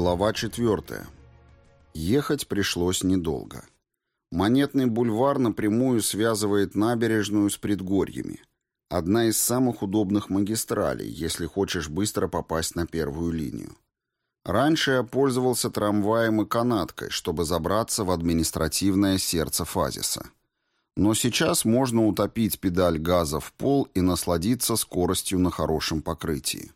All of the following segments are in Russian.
Глава 4. Ехать пришлось недолго. Монетный бульвар напрямую связывает набережную с предгорьями. Одна из самых удобных магистралей, если хочешь быстро попасть на первую линию. Раньше я пользовался трамваем и канаткой, чтобы забраться в административное сердце Фазиса. Но сейчас можно утопить педаль газа в пол и насладиться скоростью на хорошем покрытии.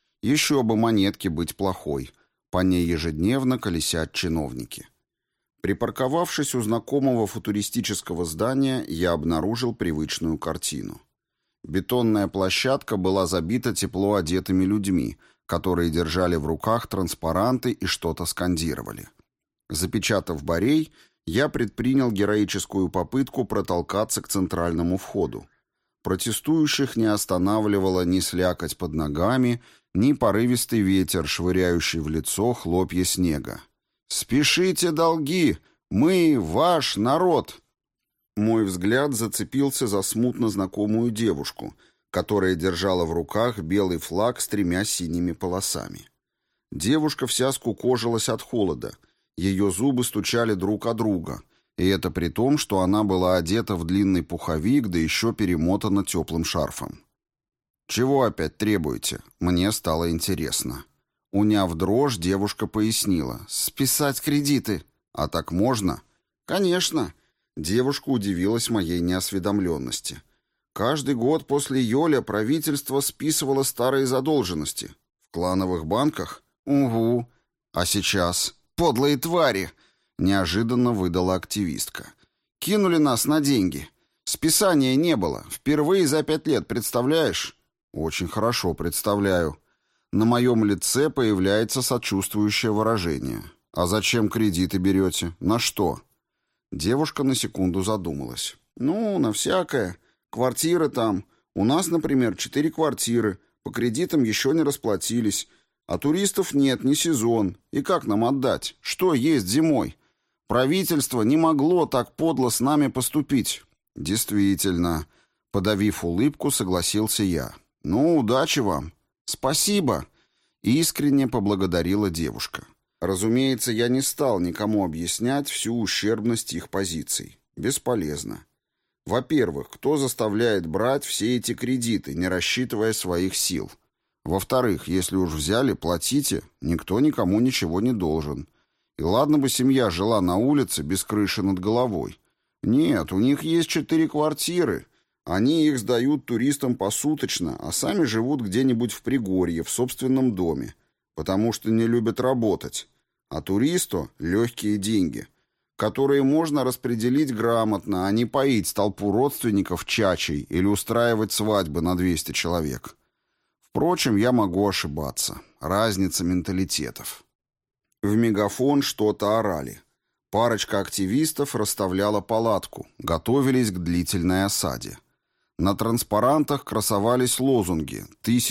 Еще бы монетке быть плохой. По ней ежедневно колесят чиновники. Припарковавшись у знакомого футуристического здания, я обнаружил привычную картину. Бетонная площадка была забита тепло одетыми людьми, которые держали в руках транспаранты и что-то скандировали. Запечатав барей, я предпринял героическую попытку протолкаться к центральному входу. Протестующих не останавливала ни слякоть под ногами, ни порывистый ветер, швыряющий в лицо хлопья снега. «Спешите, долги! Мы ваш народ!» Мой взгляд зацепился за смутно знакомую девушку, которая держала в руках белый флаг с 3 синими полосами. Девушка вся скукожилась от холода, ее зубы стучали друг о друга, и это при том, что она была одета в длинный пуховик, да еще перемотана теплым шарфом. «Чего опять требуете?» Мне стало интересно. Уняв дрожь, девушка пояснила. «Списать кредиты». «А так можно?» «Конечно». Девушка удивилась моей неосведомленности. Каждый год после июля правительство списывало старые задолженности. В клановых банках? Угу. А сейчас? Подлые твари! Неожиданно выдала активистка. Кинули нас на деньги. Списания не было. Впервые за 5 лет, представляешь? Очень хорошо представляю. На моем лице появляется сочувствующее выражение. А зачем кредиты берете? На что? Девушка на секунду задумалась. Ну, на всякое. Квартиры там. У нас, например, 4 квартиры. По кредитам еще не расплатились. А туристов нет, не сезон. И как нам отдать? Что есть зимой? Правительство не могло так подло с нами поступить. Действительно. Подавив улыбку, согласился я. Ну, удачи вам. Спасибо. Искренне поблагодарила девушка. Разумеется, я не стал никому объяснять всю ущербность их позиций. Бесполезно. Во-первых, кто заставляет брать все эти кредиты, не рассчитывая своих сил? Во-вторых, если уж взяли, платите, никто никому ничего не должен. И ладно бы семья жила на улице без крыши над головой. Нет, у них есть 4 квартиры. Они их сдают туристам посуточно, а сами живут где-нибудь в Пригорье, в собственном доме, потому что не любят работать. А туристу легкие деньги, которые можно распределить грамотно, а не поить толпу родственников чачей или устраивать свадьбы на 200 человек. Впрочем, я могу ошибаться. Разница менталитетов. В мегафон что-то орали. Парочка активистов расставляла палатку, готовились к длительной осаде. На транспарантах красовались лозунги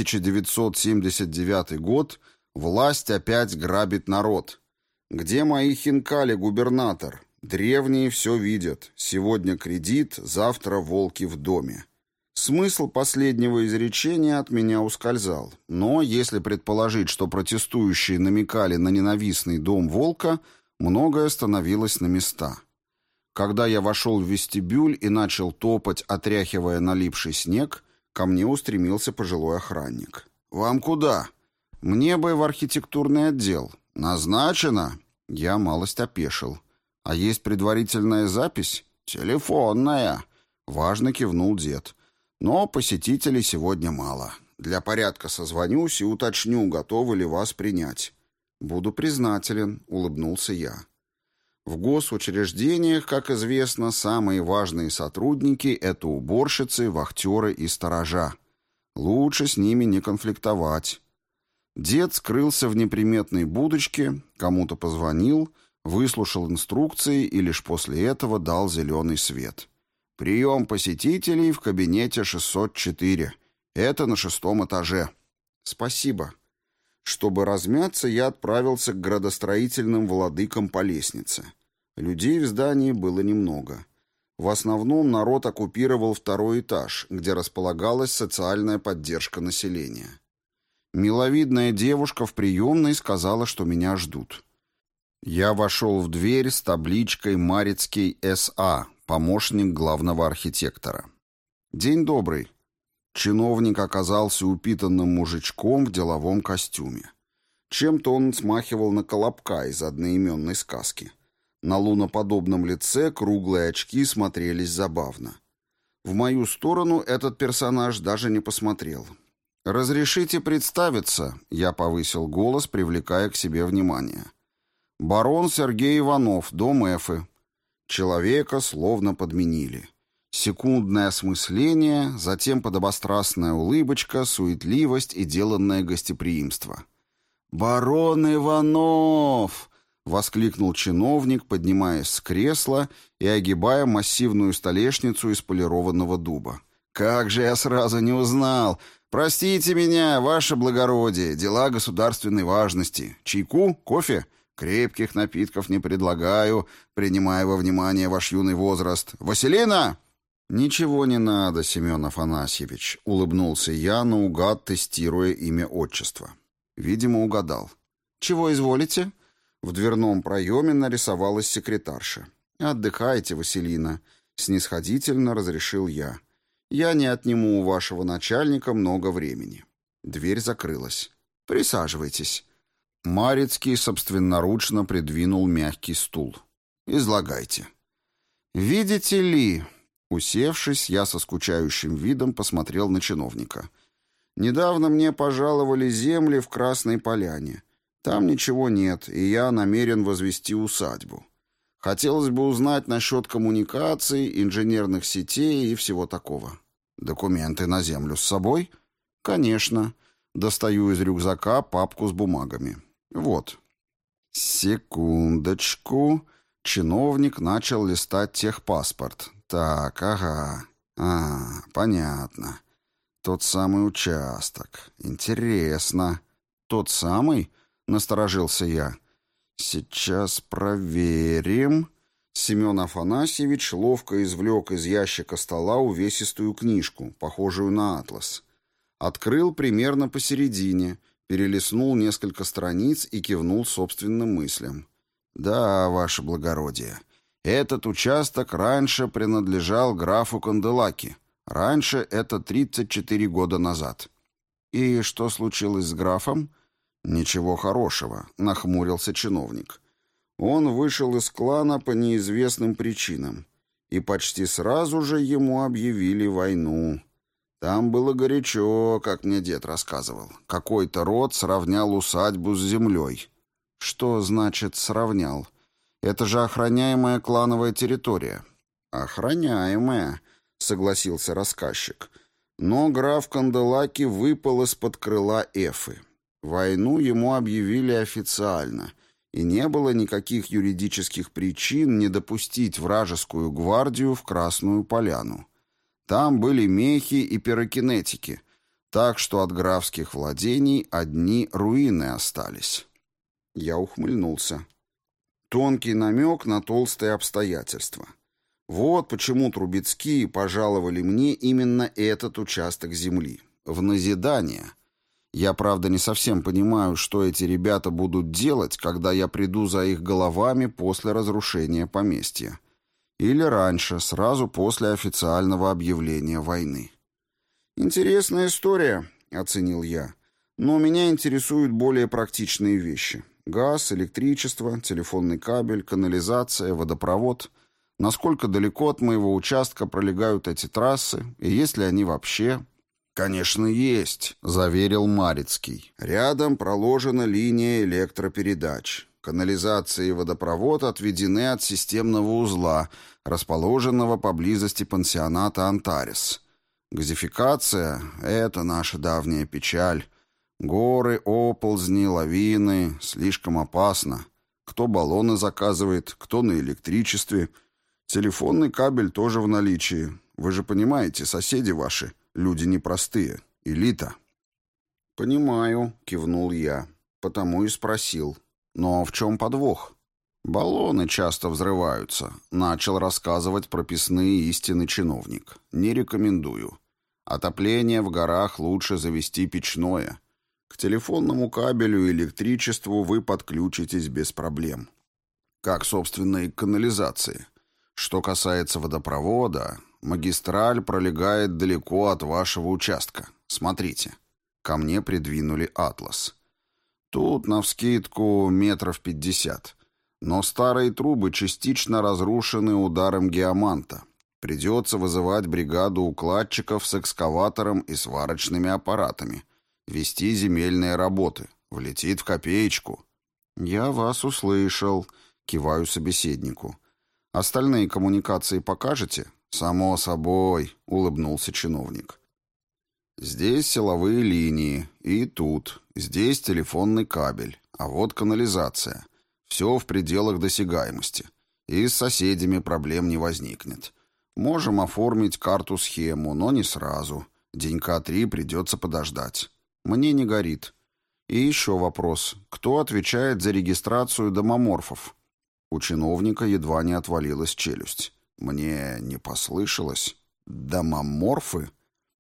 «1979 год. Власть опять грабит народ». «Где мои хинкали, губернатор? Древние все видят. Сегодня кредит, завтра волки в доме». Смысл последнего изречения от меня ускользал. Но если предположить, что протестующие намекали на ненавистный дом волка, многое становилось на места. Когда я вошел в вестибюль и начал топать, отряхивая налипший снег, ко мне устремился пожилой охранник. «Вам куда?» «Мне бы в архитектурный отдел». «Назначено?» Я малость опешил. «А есть предварительная запись?» «Телефонная», — важно кивнул дед. «Но посетителей сегодня мало. Для порядка созвонюсь и уточню, готовы ли вас принять». «Буду признателен», — улыбнулся я. В госучреждениях, как известно, самые важные сотрудники — это уборщицы, вахтеры и сторожа. Лучше с ними не конфликтовать. Дед скрылся в неприметной будочке, кому-то позвонил, выслушал инструкции и лишь после этого дал зеленый свет. «Прием посетителей в кабинете 604. Это на 6-м этаже». «Спасибо». Чтобы размяться, я отправился к градостроительным владыкам по лестнице. Людей в здании было немного. В основном народ оккупировал 2-й этаж, где располагалась социальная поддержка населения. Миловидная девушка в приемной сказала, что меня ждут. Я вошел в дверь с табличкой «Марицкий С.А», помощник главного архитектора. «День добрый». Чиновник оказался упитанным мужичком в деловом костюме. Чем-то он смахивал на Колобка из одноименной сказки. На луноподобном лице круглые очки смотрелись забавно. В мою сторону этот персонаж даже не посмотрел. «Разрешите представиться?» — я повысил голос, привлекая к себе внимание. «Барон Сергей Иванов, дом Эфы». Человека словно подменили. Секундное осмысление, затем подобострастная улыбочка, суетливость и деланное гостеприимство. «Барон Иванов!» — воскликнул чиновник, поднимаясь с кресла и огибая массивную столешницу из полированного дуба. «Как же я сразу не узнал! Простите меня, ваше благородие, дела государственной важности. Чайку? Кофе? Крепких напитков не предлагаю, принимая во внимание ваш юный возраст. Василина?» «Ничего не надо, Семен Афанасьевич», — улыбнулся я, наугад тестируя имя отчества. Видимо, угадал. «Чего изволите?» В дверном проеме нарисовалась секретарша. «Отдыхайте, Василина», — снисходительно разрешил я. «Я не отниму у вашего начальника много времени». Дверь закрылась. «Присаживайтесь». Марицкий собственноручно придвинул мягкий стул. «Излагайте». «Видите ли...» Усевшись, я со скучающим видом посмотрел на чиновника. «Недавно мне пожаловали земли в Красной Поляне. Там ничего нет, и я намерен возвести усадьбу. Хотелось бы узнать насчет коммуникаций, инженерных сетей и всего такого». «Документы на землю с собой?» «Конечно». Достаю из рюкзака папку с бумагами. «Вот». «Секундочку». Чиновник начал листать техпаспорт. «Так, ага. Понятно. Тот самый участок. Интересно». «Тот самый?» — насторожился я. «Сейчас проверим». Семен Афанасьевич ловко извлек из ящика стола увесистую книжку, похожую на атлас. Открыл примерно посередине, перелистнул несколько страниц и кивнул собственным мыслям. «Да, ваше благородие, этот участок раньше принадлежал графу Канделаки. Раньше это 34 года назад». «И что случилось с графом?» «Ничего хорошего», — нахмурился чиновник. «Он вышел из клана по неизвестным причинам, и почти сразу же ему объявили войну. Там было горячо, как мне дед рассказывал. Какой-то род сравнял усадьбу с землей». «Что значит «сравнял»? Это же охраняемая клановая территория». «Охраняемая», — согласился рассказчик. «Но граф Канделаки выпал из-под крыла Эфы. Войну ему объявили официально, и не было никаких юридических причин не допустить вражескую гвардию в Красную Поляну. Там были мехи и пирокинетики, так что от графских владений одни руины остались». Я ухмыльнулся. Тонкий намек на толстые обстоятельства. Вот почему Трубецкие пожаловали мне именно этот участок земли. В назидание. Я, правда, не совсем понимаю, что эти ребята будут делать, когда я приду за их головами после разрушения поместья. Или раньше, сразу после официального объявления войны. «Интересная история», — оценил я. «Но меня интересуют более практичные вещи. Газ, электричество, телефонный кабель, канализация, водопровод. Насколько далеко от моего участка пролегают эти трассы, и есть ли они вообще?» «Конечно, есть», — заверил Марицкий. «Рядом проложена линия электропередач. Канализация и водопровод отведены от системного узла, расположенного поблизости пансионата «Антарес». Газификация — это наша давняя печаль. Горы, оползни, лавины — слишком опасно. Кто баллоны заказывает, кто на электричестве. Телефонный кабель тоже в наличии. Вы же понимаете, соседи ваши — люди непростые, элита». «Понимаю», — кивнул я, потому и спросил. «Но в чем подвох?» «Баллоны часто взрываются», — начал рассказывать прописные истины чиновник. «Не рекомендую. Отопление в горах лучше завести печное. К телефонному кабелю и электричеству вы подключитесь без проблем. Как, собственно, и к канализации. Что касается водопровода, магистраль пролегает далеко от вашего участка. Смотрите. Ко мне придвинули атлас. Тут, навскидку, 50 метров. Но старые трубы частично разрушены ударом геоманта. Придется вызывать бригаду укладчиков с экскаватором и сварочными аппаратами. Вести земельные работы. Влетит в копеечку. «Я вас услышал», — киваю собеседнику. «Остальные коммуникации покажете?» «Само собой», — улыбнулся чиновник. «Здесь силовые линии. И тут. Здесь телефонный кабель. А вот канализация. Все в пределах досягаемости. И с соседями проблем не возникнет. Можем оформить карту-схему, но не сразу. Денька 3 придется подождать. Мне не горит. И еще вопрос. Кто отвечает за регистрацию домоморфов?» У чиновника едва не отвалилась челюсть. Мне не послышалось. Домоморфы?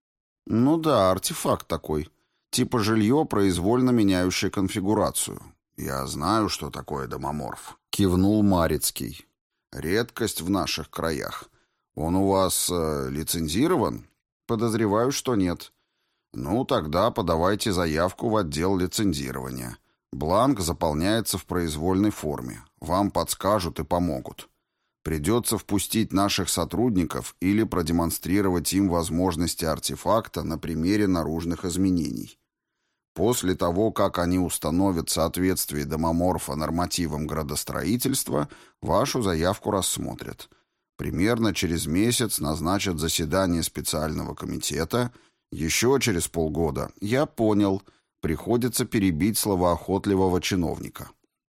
Ну да, артефакт такой. Типа жилье, произвольно меняющее конфигурацию. Я знаю, что такое домоморф. Кивнул Марицкий. Редкость в наших краях. Он у вас лицензирован? Подозреваю, что нет. Ну, тогда подавайте заявку в отдел лицензирования. Бланк заполняется в произвольной форме. Вам подскажут и помогут. Придется впустить наших сотрудников или продемонстрировать им возможности артефакта на примере наружных изменений. После того, как они установят соответствие домоморфа нормативам градостроительства, вашу заявку рассмотрят. Примерно через месяц назначат заседание специального комитета. Еще через полгода. Я понял. Приходится перебить словоохотливого чиновника.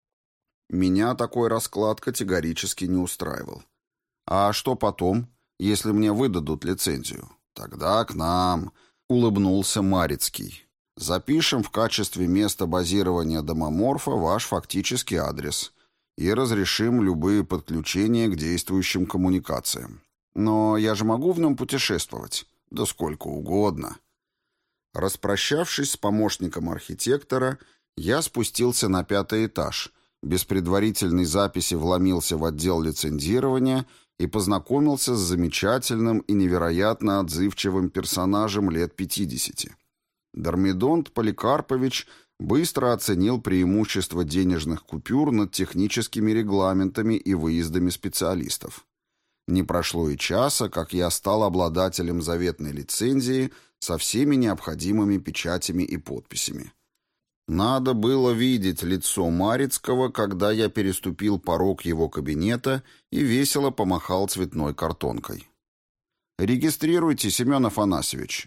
Меня такой расклад категорически не устраивал. А что потом, если мне выдадут лицензию? Тогда к нам, улыбнулся Марицкий. Запишем в качестве места базирования домоморфа ваш фактический адрес и разрешим любые подключения к действующим коммуникациям. Но я же могу в нем путешествовать? Да сколько угодно. Распрощавшись с помощником архитектора, я спустился на 5-й этаж, без предварительной записи вломился в отдел лицензирования и познакомился с замечательным и невероятно отзывчивым персонажем лет 50. Дормидонт Поликарпович быстро оценил преимущества денежных купюр над техническими регламентами и выездами специалистов. Не прошло и часа, как я стал обладателем заветной лицензии со всеми необходимыми печатями и подписями. Надо было видеть лицо Марицкого, когда я переступил порог его кабинета и весело помахал цветной картонкой. «Регистрируйте, Семен Афанасьевич».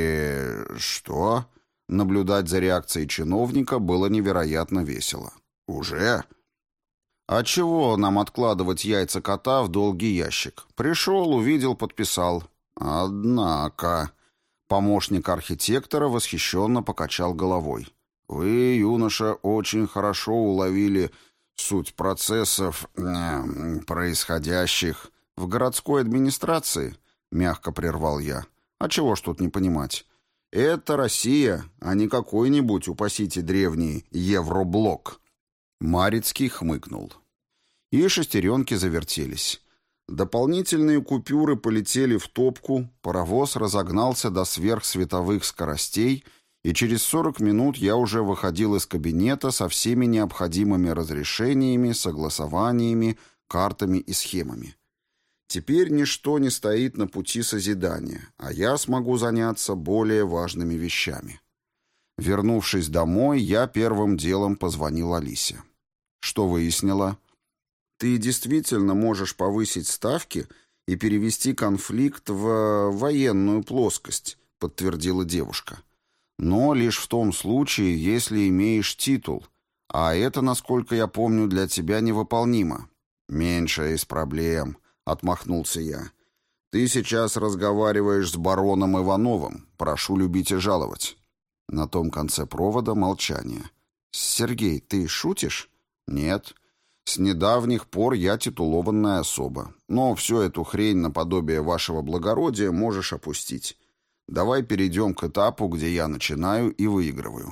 Что?» Наблюдать за реакцией чиновника было невероятно весело. «Уже?» «А чего нам откладывать яйца кота в долгий ящик? Пришел, увидел, подписал». «Однако...» Помощник архитектора восхищенно покачал головой. «Вы, юноша, очень хорошо уловили суть процессов, происходящих в городской администрации», — мягко прервал я. «А чего ж тут не понимать? Это Россия, а не какой-нибудь, упасите древний, Евроблок». Марицкий хмыкнул. И шестеренки завертелись. Дополнительные купюры полетели в топку, паровоз разогнался до сверхсветовых скоростей, и через 40 минут я уже выходил из кабинета со всеми необходимыми разрешениями, согласованиями, картами и схемами. Теперь ничто не стоит на пути созидания, а я смогу заняться более важными вещами. Вернувшись домой, я первым делом позвонил Алисе. «Что выяснила?» «Ты действительно можешь повысить ставки и перевести конфликт в военную плоскость», — подтвердила девушка. «Но лишь в том случае, если имеешь титул, а это, насколько я помню, для тебя невыполнимо». «Меньшая из проблем», — отмахнулся я. «Ты сейчас разговариваешь с бароном Ивановым. Прошу любить и жаловать». На том конце провода молчание. «Сергей, ты шутишь?» «Нет. С недавних пор я титулованная особа. Но всю эту хрень наподобие вашего благородия можешь опустить. Давай перейдем к этапу, где я начинаю и выигрываю.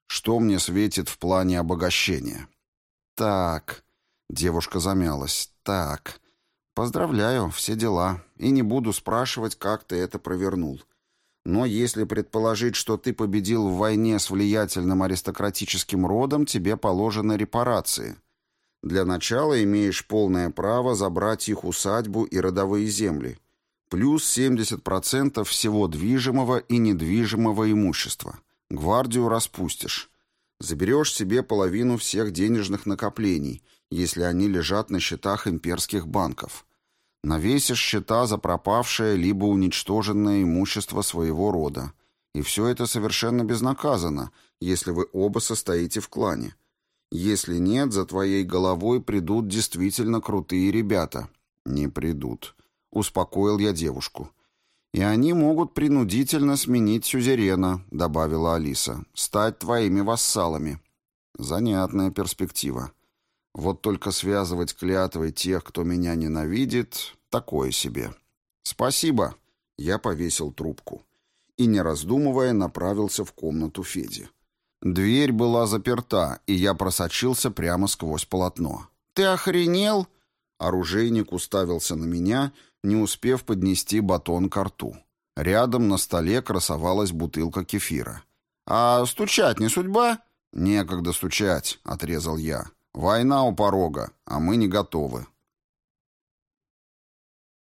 Что мне светит в плане обогащения? Так, девушка замялась. Так, поздравляю, все дела. И не буду спрашивать, как ты это провернул. Но если предположить, что ты победил в войне с влиятельным аристократическим родом, тебе положены репарации. Для начала имеешь полное право забрать их усадьбу и родовые земли, плюс 70% всего движимого и недвижимого имущества. Гвардию распустишь. Заберешь себе половину всех денежных накоплений, если они лежат на счетах имперских банков. Навесишь счета за пропавшее либо уничтоженное имущество своего рода. И все это совершенно безнаказанно, если вы оба состоите в клане. Если нет, за твоей головой придут действительно крутые ребята. Не придут. Успокоил я девушку. И они могут принудительно сменить сюзерена, добавила Алиса. Стать твоими вассалами. Занятная перспектива. Вот только связывать клятвой тех, кто меня ненавидит, такое себе. Спасибо. Я повесил трубку. И, не раздумывая, направился в комнату Феди. Дверь была заперта, и я просочился прямо сквозь полотно. «Ты охренел?» Оружейник уставился на меня, не успев поднести батон ко рту. Рядом на столе красовалась бутылка кефира. «А стучать не судьба?» «Некогда стучать», — отрезал я. «Война у порога, а мы не готовы».